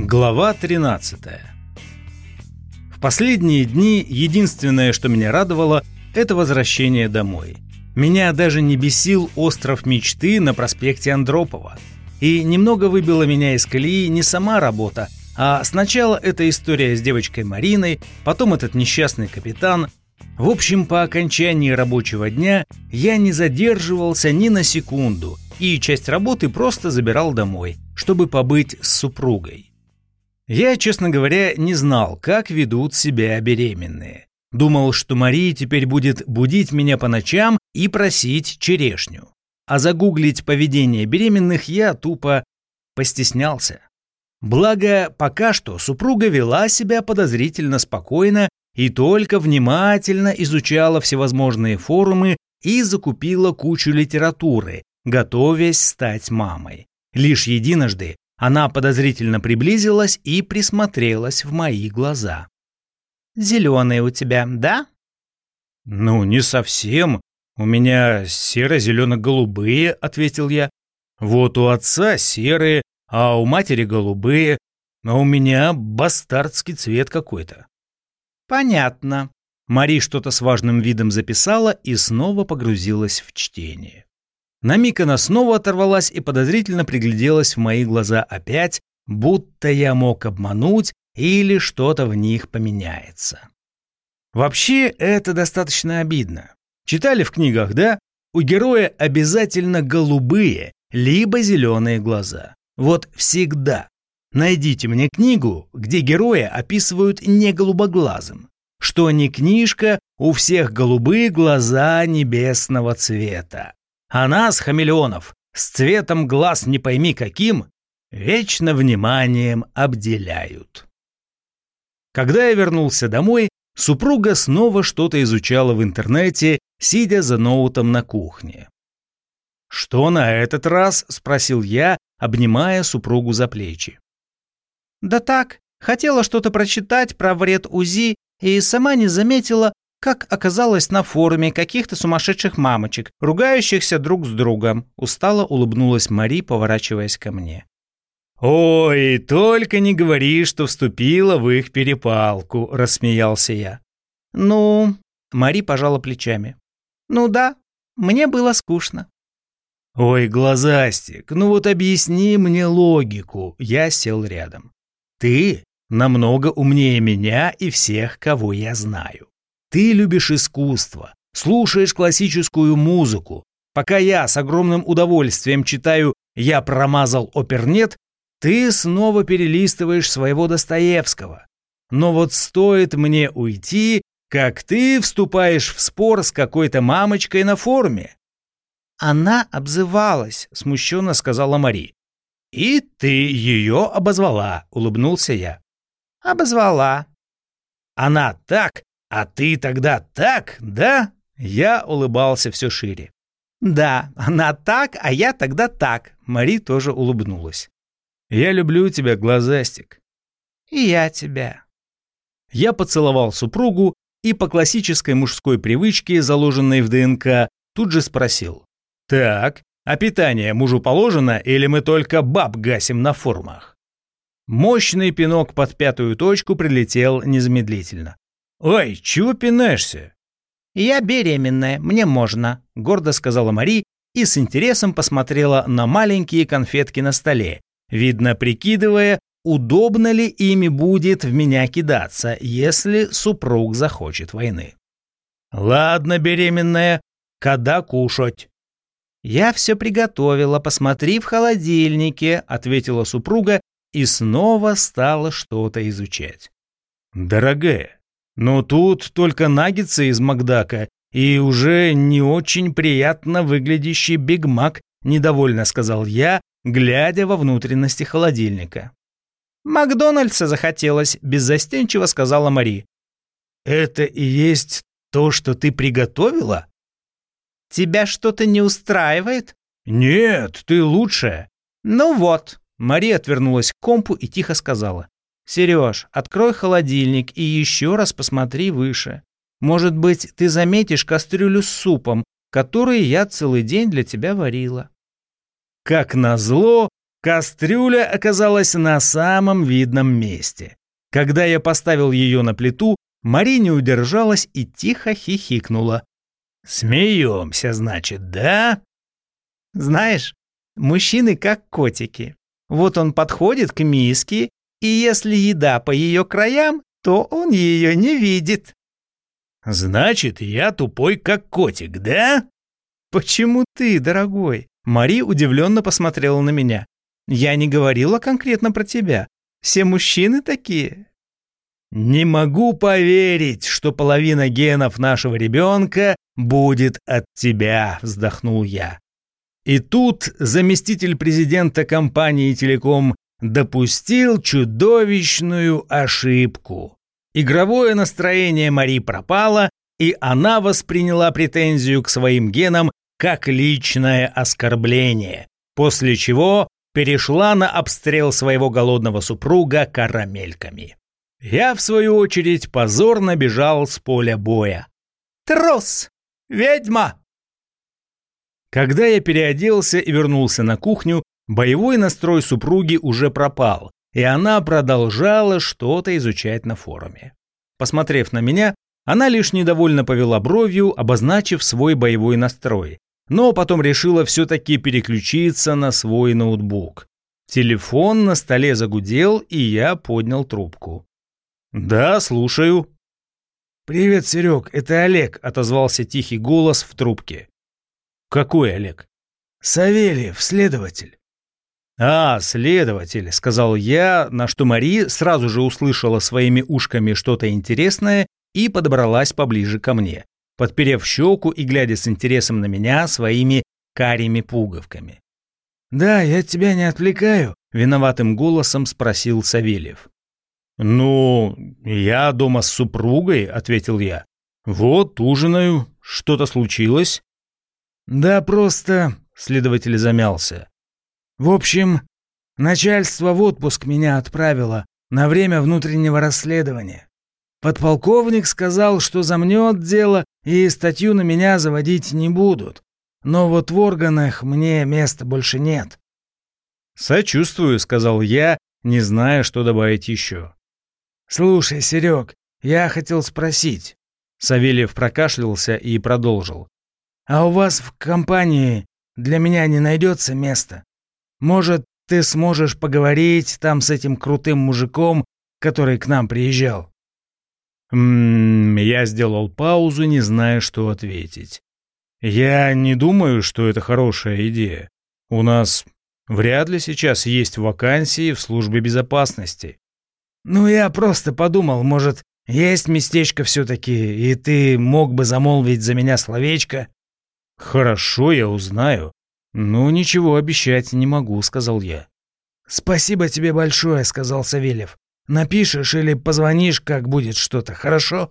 Глава 13. В последние дни единственное, что меня радовало, это возвращение домой. Меня даже не бесил остров мечты на проспекте Андропова. И немного выбила меня из колеи не сама работа, а сначала эта история с девочкой Мариной, потом этот несчастный капитан. В общем, по окончании рабочего дня я не задерживался ни на секунду и часть работы просто забирал домой, чтобы побыть с супругой. Я, честно говоря, не знал, как ведут себя беременные. Думал, что Мария теперь будет будить меня по ночам и просить черешню. А загуглить поведение беременных я тупо постеснялся. Благо, пока что супруга вела себя подозрительно спокойно и только внимательно изучала всевозможные форумы и закупила кучу литературы, готовясь стать мамой. Лишь единожды она подозрительно приблизилась и присмотрелась в мои глаза. «Зеленые у тебя, да?» «Ну, не совсем. У меня серо-зелено-голубые», — ответил я. «Вот у отца серые, а у матери голубые, а у меня бастардский цвет какой-то». «Понятно». Мари что-то с важным видом записала и снова погрузилась в чтение. На миг она снова оторвалась и подозрительно пригляделась в мои глаза опять, будто я мог обмануть или что-то в них поменяется. Вообще, это достаточно обидно. Читали в книгах, да? У героя обязательно голубые, либо зеленые глаза. Вот всегда. Найдите мне книгу, где героя описывают не голубоглазым. Что ни книжка, у всех голубые глаза небесного цвета. А нас, хамелеонов, с цветом глаз не пойми каким, вечно вниманием обделяют. Когда я вернулся домой, супруга снова что-то изучала в интернете, сидя за ноутом на кухне. «Что на этот раз?» – спросил я, обнимая супругу за плечи. «Да так, хотела что-то прочитать про вред УЗИ и сама не заметила, как оказалось на форуме каких-то сумасшедших мамочек, ругающихся друг с другом», – устало улыбнулась Мари, поворачиваясь ко мне. «Ой, только не говори, что вступила в их перепалку», – рассмеялся я. «Ну...» – Мари пожала плечами. «Ну да, мне было скучно». «Ой, глазастик, ну вот объясни мне логику», – я сел рядом. «Ты намного умнее меня и всех, кого я знаю. Ты любишь искусство, слушаешь классическую музыку. Пока я с огромным удовольствием читаю «Я промазал опернет», ты снова перелистываешь своего Достоевского. Но вот стоит мне уйти, как ты вступаешь в спор с какой-то мамочкой на форуме». «Она обзывалась», — смущенно сказала Мари. «И ты ее обозвала», — улыбнулся я. «Обозвала». «Она так, а ты тогда так, да?» Я улыбался все шире. «Да, она так, а я тогда так», — Мари тоже улыбнулась. «Я люблю тебя, глазастик». «И я тебя». Я поцеловал супругу и по классической мужской привычке, заложенной в ДНК, тут же спросил. «Так, а питание мужу положено или мы только баб гасим на форумах?» Мощный пинок под пятую точку прилетел незамедлительно. «Ой, чего пинаешься?» «Я беременная, мне можно», — гордо сказала Мари и с интересом посмотрела на маленькие конфетки на столе, видно, прикидывая, удобно ли ими будет в меня кидаться, если супруг захочет войны. «Ладно, беременная, когда кушать?» «Я все приготовила, посмотри в холодильнике», — ответила супруга и снова стала что-то изучать. «Дорогая, но тут только наггетсы из Макдака и уже не очень приятно выглядящий Биг Мак», — недовольно сказал я, глядя во внутренности холодильника. «Макдональдса захотелось», — беззастенчиво сказала Мари. «Это и есть то, что ты приготовила?» «Тебя что-то не устраивает?» «Нет, ты лучшая». «Ну вот», — Мари отвернулась к компу и тихо сказала. «Сереж, открой холодильник и еще раз посмотри выше. Может быть, ты заметишь кастрюлю с супом, который я целый день для тебя варила». Как назло, Кастрюля оказалась на самом видном месте. Когда я поставил ее на плиту, Мари не удержалась и тихо хихикнула. «Смеемся, значит, да?» «Знаешь, мужчины как котики. Вот он подходит к миске, и если еда по ее краям, то он ее не видит». «Значит, я тупой как котик, да?» «Почему ты, дорогой?» Мари удивленно посмотрела на меня. «Я не говорила конкретно про тебя. Все мужчины такие». «Не могу поверить, что половина генов нашего ребенка будет от тебя», — вздохнул я. И тут заместитель президента компании «Телеком» допустил чудовищную ошибку. Игровое настроение Мари пропало, и она восприняла претензию к своим генам как личное оскорбление, после чего перешла на обстрел своего голодного супруга карамельками. Я, в свою очередь, позорно бежал с поля боя. «Трус! Ведьма!» Когда я переоделся и вернулся на кухню, боевой настрой супруги уже пропал, и она продолжала что-то изучать на форуме. Посмотрев на меня, она лишь недовольно повела бровью, обозначив свой боевой настрой, но потом решила все-таки переключиться на свой ноутбук. Телефон на столе загудел, и я поднял трубку. «Да, слушаю». «Привет, Серег, это Олег», — отозвался тихий голос в трубке. «Какой Олег?» «Савельев, следователь». «А, следователь», — сказал я, на что Мари сразу же услышала своими ушками что-то интересное и подобралась поближе ко мне, подперев щеку и глядя с интересом на меня своими карими пуговками. «Да, я тебя не отвлекаю», — виноватым голосом спросил Савельев. «Ну, я дома с супругой», — ответил я. «Вот, ужинаю. Что-то случилось?» «Да просто...» — следователь замялся. «В общем, начальство в отпуск меня отправило на время внутреннего расследования. Подполковник сказал, что замнет дело и статью на меня заводить не будут. Но вот в органах мне места больше нет». «Сочувствую», — сказал я, не зная, что добавить еще. «Слушай, Серег, я хотел спросить». Савельев прокашлялся и продолжил. «А у вас в компании для меня не найдется места? Может, ты сможешь поговорить там с этим крутым мужиком, который к нам приезжал?» Я сделал паузу, не зная, что ответить. «Я не думаю, что это хорошая идея. У нас вряд ли сейчас есть вакансии в службе безопасности». «Ну, я просто подумал, может, есть местечко все-таки, и ты мог бы замолвить за меня словечко?» «Хорошо, я узнаю. Но ничего обещать не могу», — сказал я. «Спасибо тебе большое», — сказал Савельев. «Напишешь или позвонишь, как будет что-то, хорошо?»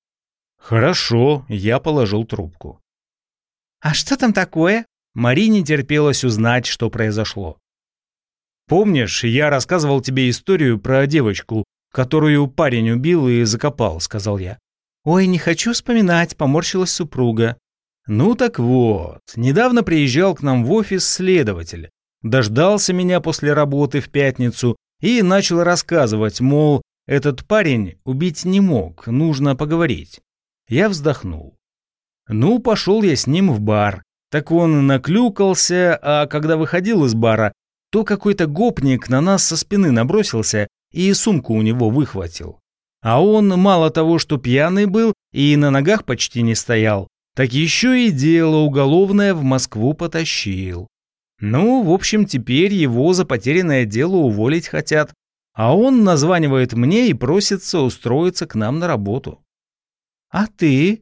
«Хорошо», — я положил трубку. «А что там такое?» Мари не терпелось узнать, что произошло. «Помнишь, я рассказывал тебе историю про девочку, которую парень убил и закопал», — сказал я. «Ой, не хочу вспоминать», — поморщилась супруга. «Ну так вот, недавно приезжал к нам в офис следователь, дождался меня после работы в пятницу и начал рассказывать, мол, этот парень убить не мог, нужно поговорить». Я вздохнул. Ну, пошел я с ним в бар. Так он наклюкался, а когда выходил из бара, то какой-то гопник на нас со спины набросился и сумку у него выхватил. А он мало того, что пьяный был и на ногах почти не стоял, так еще и дело уголовное в Москву потащил. Ну, в общем, теперь его за потерянное дело уволить хотят, а он названивает мне и просится устроиться к нам на работу. «А ты?»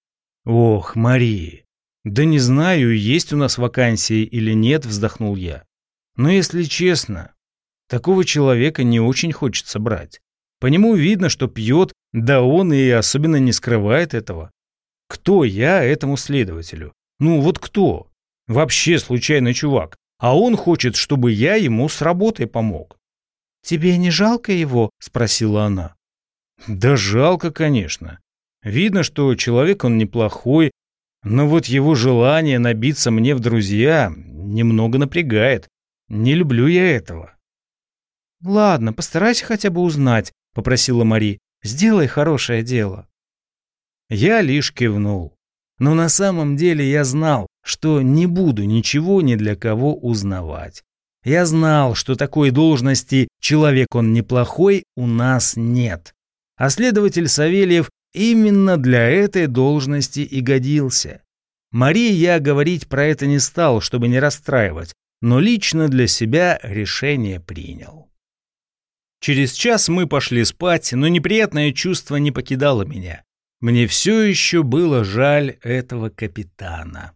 «Ох, Мари, да не знаю, есть у нас вакансии или нет», — вздохнул я. «Но если честно, такого человека не очень хочется брать. По нему видно, что пьет, да он и особенно не скрывает этого. Кто я этому следователю? Ну вот кто? Вообще случайный чувак. А он хочет, чтобы я ему с работой помог». «Тебе не жалко его?» — спросила она. «Да жалко, конечно. Видно, что человек он неплохой, но вот его желание набиться мне в друзья немного напрягает. Не люблю я этого. Ладно, постарайся хотя бы узнать, попросила Мари. Сделай хорошее дело. Я лишь кивнул. Но на самом деле я знал, что не буду ничего ни для кого узнавать. Я знал, что такой должности «человек он неплохой» у нас нет. А следователь Савельев именно для этой должности и годился. Марии я говорить про это не стал, чтобы не расстраивать, но лично для себя решение принял. Через час мы пошли спать, но неприятное чувство не покидало меня. Мне все еще было жаль этого капитана.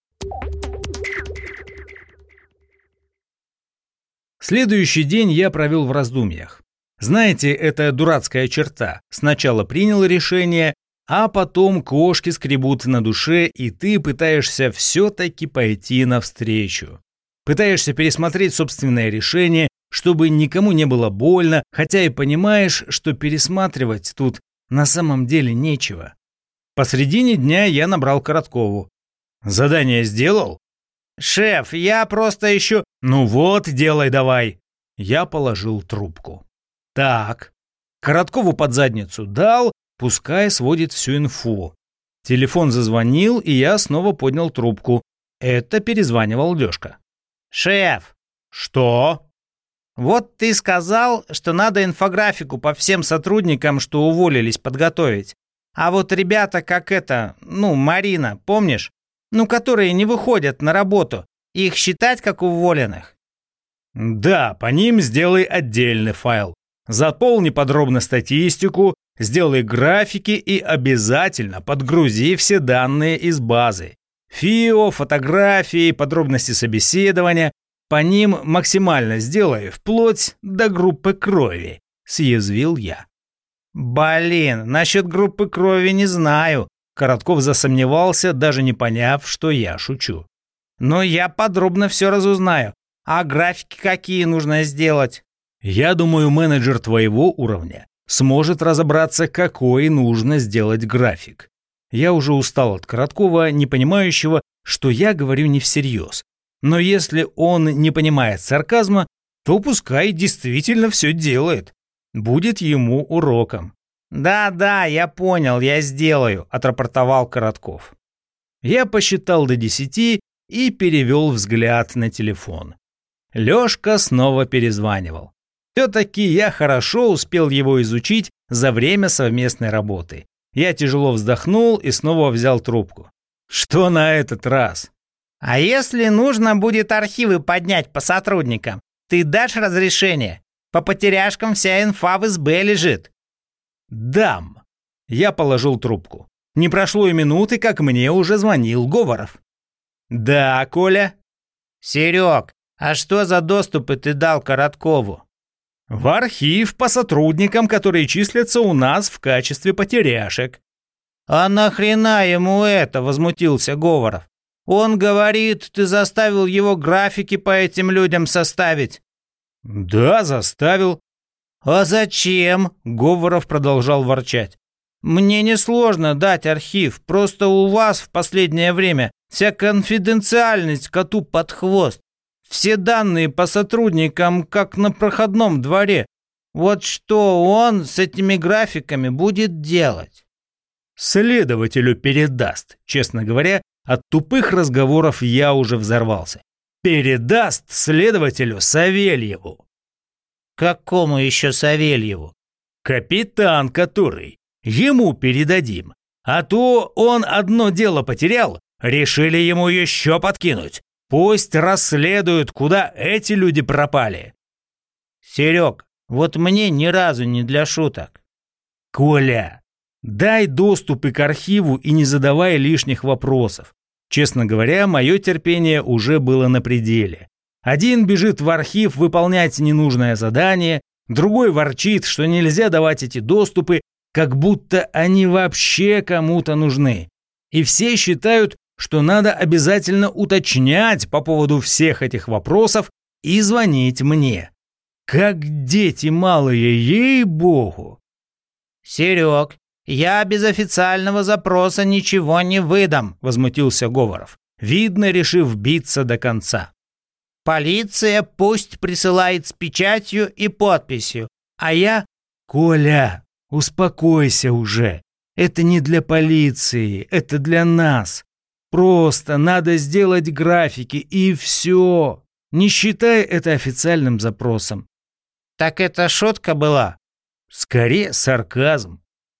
Следующий день я провел в раздумьях. Знаете, это дурацкая черта. Сначала принял решение, а потом кошки скребут на душе, и ты пытаешься все-таки пойти навстречу. Пытаешься пересмотреть собственное решение, чтобы никому не было больно, хотя и понимаешь, что пересматривать тут на самом деле нечего. Посредине дня я набрал Короткову. «Задание сделал?» «Шеф, я просто ищу...» «Ну вот, делай давай». Я положил трубку. Так, Короткову под задницу дал, пускай сводит всю инфу. Телефон зазвонил, и я снова поднял трубку. Это перезванивал Лёшка. «Шеф!» «Что?» «Вот ты сказал, что надо инфографику по всем сотрудникам, что уволились, подготовить. А вот ребята, как Марина, помнишь? Которые не выходят на работу, их считать как уволенных?» «Да, по ним сделай отдельный файл. Заполни подробно статистику, сделай графики и обязательно подгрузи все данные из базы. ФИО, фотографии, подробности собеседования. По ним максимально сделай, вплоть до группы крови», — съязвил я. «Блин, насчет группы крови не знаю», — Коротков засомневался, даже не поняв, что я шучу. «Но я подробно все разузнаю. А графики какие нужно сделать?» «Я думаю, менеджер твоего уровня сможет разобраться, какой нужно сделать график». Я уже устал от Короткова, не понимающего, что я говорю не всерьез. Но если он не понимает сарказма, то пускай действительно все делает. Будет ему уроком. «Да, я понял, я сделаю», — отрапортовал Коротков. Я посчитал до 10 и перевел взгляд на телефон. Лёшка снова перезванивал. Все-таки я хорошо успел его изучить за время совместной работы. Я тяжело вздохнул и снова взял трубку. «Что на этот раз?» «А если нужно будет архивы поднять по сотрудникам, ты дашь разрешение? По потеряшкам вся инфа в СБ лежит». «Дам». Я положил трубку. Не прошло и минуты, как мне уже звонил Говоров. «Да, Коля?» «Серег, а что за доступы ты дал Короткову?» «В архив по сотрудникам, которые числятся у нас в качестве потеряшек». «А нахрена ему это?» — возмутился Говоров. «Он говорит, ты заставил его графики по этим людям составить». «Да, заставил». «А зачем?» — Говоров продолжал ворчать. «Мне несложно дать архив, просто у вас в последнее время вся конфиденциальность коту под хвост. Все данные по сотрудникам как на проходном дворе. Вот что он с этими графиками будет делать?» «Следователю передаст», честно говоря, от тупых разговоров я уже взорвался. «Передаст следователю Савельеву». «Какому еще Савельеву?» «Капитан который. Ему передадим. А то он одно дело потерял, решили ему еще подкинуть. Пусть расследуют, куда эти люди пропали». «Серег, вот мне ни разу не для шуток». «Коля, дай доступы к архиву и не задавай лишних вопросов». Честно говоря, мое терпение уже было на пределе. Один бежит в архив выполнять ненужное задание, другой ворчит, что нельзя давать эти доступы, как будто они вообще кому-то нужны. И все считают, что надо обязательно уточнять по поводу всех этих вопросов и звонить мне. Как дети малые, ей-богу. «Серег, я без официального запроса ничего не выдам», — возмутился Говоров, видно, решив биться до конца. Полиция пусть присылает с печатью и подписью, а я... Коля, успокойся уже. Это не для полиции, это для нас. Просто надо сделать графики и все. Не считай это официальным запросом. Так это шутка была? Скорее сарказм.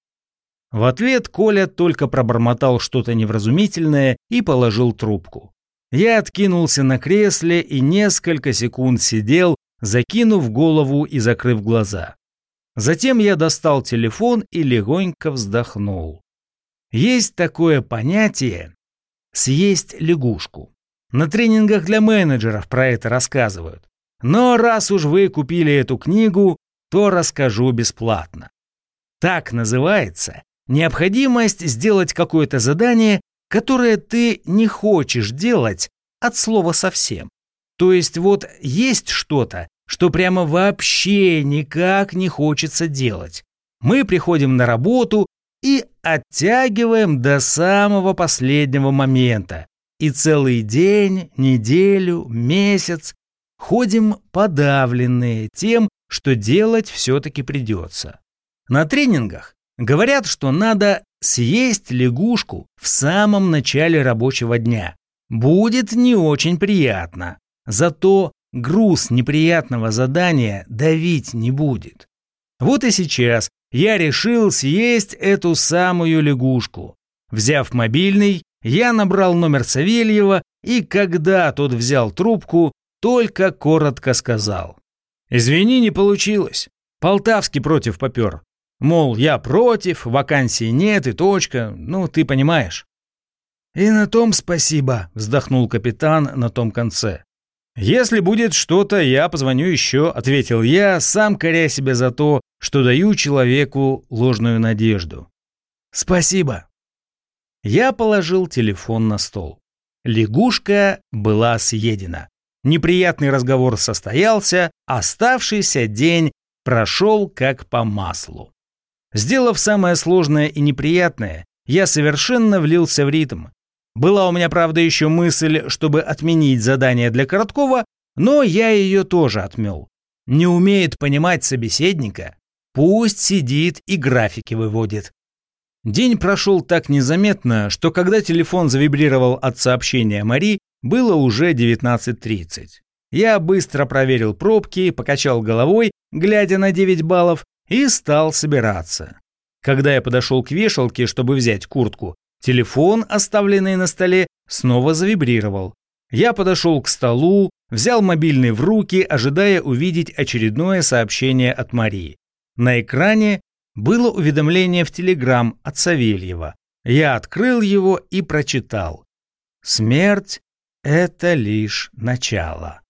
В ответ Коля только пробормотал что-то невразумительное и положил трубку. Я откинулся на кресле и несколько секунд сидел, закинув голову и закрыв глаза. Затем я достал телефон и легонько вздохнул. Есть такое понятие «съесть лягушку». На тренингах для менеджеров про это рассказывают. Но раз уж вы купили эту книгу, то расскажу бесплатно. Так называется необходимость сделать какое-то задание, которое ты не хочешь делать от слова совсем. То есть вот есть что-то, что прямо вообще никак не хочется делать. Мы приходим на работу и оттягиваем до самого последнего момента. И целый день, неделю, месяц ходим подавленные тем, что делать все-таки придется. На тренингах говорят, что надо съесть лягушку в самом начале рабочего дня. Будет не очень приятно, зато груз неприятного задания давить не будет. Вот и сейчас я решил съесть эту самую лягушку. Взяв мобильный, я набрал номер Савельева, и когда тот взял трубку, только коротко сказал: «Извини, не получилось. Полтавский против попер. Мол, я против, вакансий нет и точка, ну, ты понимаешь». «И на том спасибо», — вздохнул капитан на том конце. «Если будет что-то, я позвоню еще», — ответил я, сам коря себя за то, что даю человеку ложную надежду. «Спасибо». Я положил телефон на стол. Лягушка была съедена. Неприятный разговор состоялся, оставшийся день прошел как по маслу. Сделав самое сложное и неприятное, я совершенно влился в ритм. Была у меня, правда, еще мысль, чтобы отменить задание для Короткова, но я ее тоже отмел. Не умеет понимать собеседника, пусть сидит и графики выводит. День прошел так незаметно, что когда телефон завибрировал от сообщения Мари, было уже 19:30. Я быстро проверил пробки, покачал головой, глядя на 9 баллов, и стал собираться. Когда я подошел к вешалке, чтобы взять куртку, телефон, оставленный на столе, снова завибрировал. Я подошел к столу, взял мобильный в руки, ожидая увидеть очередное сообщение от Марии. На экране было уведомление в Телеграм от Савельева. Я открыл его и прочитал: «Смерть – это лишь начало».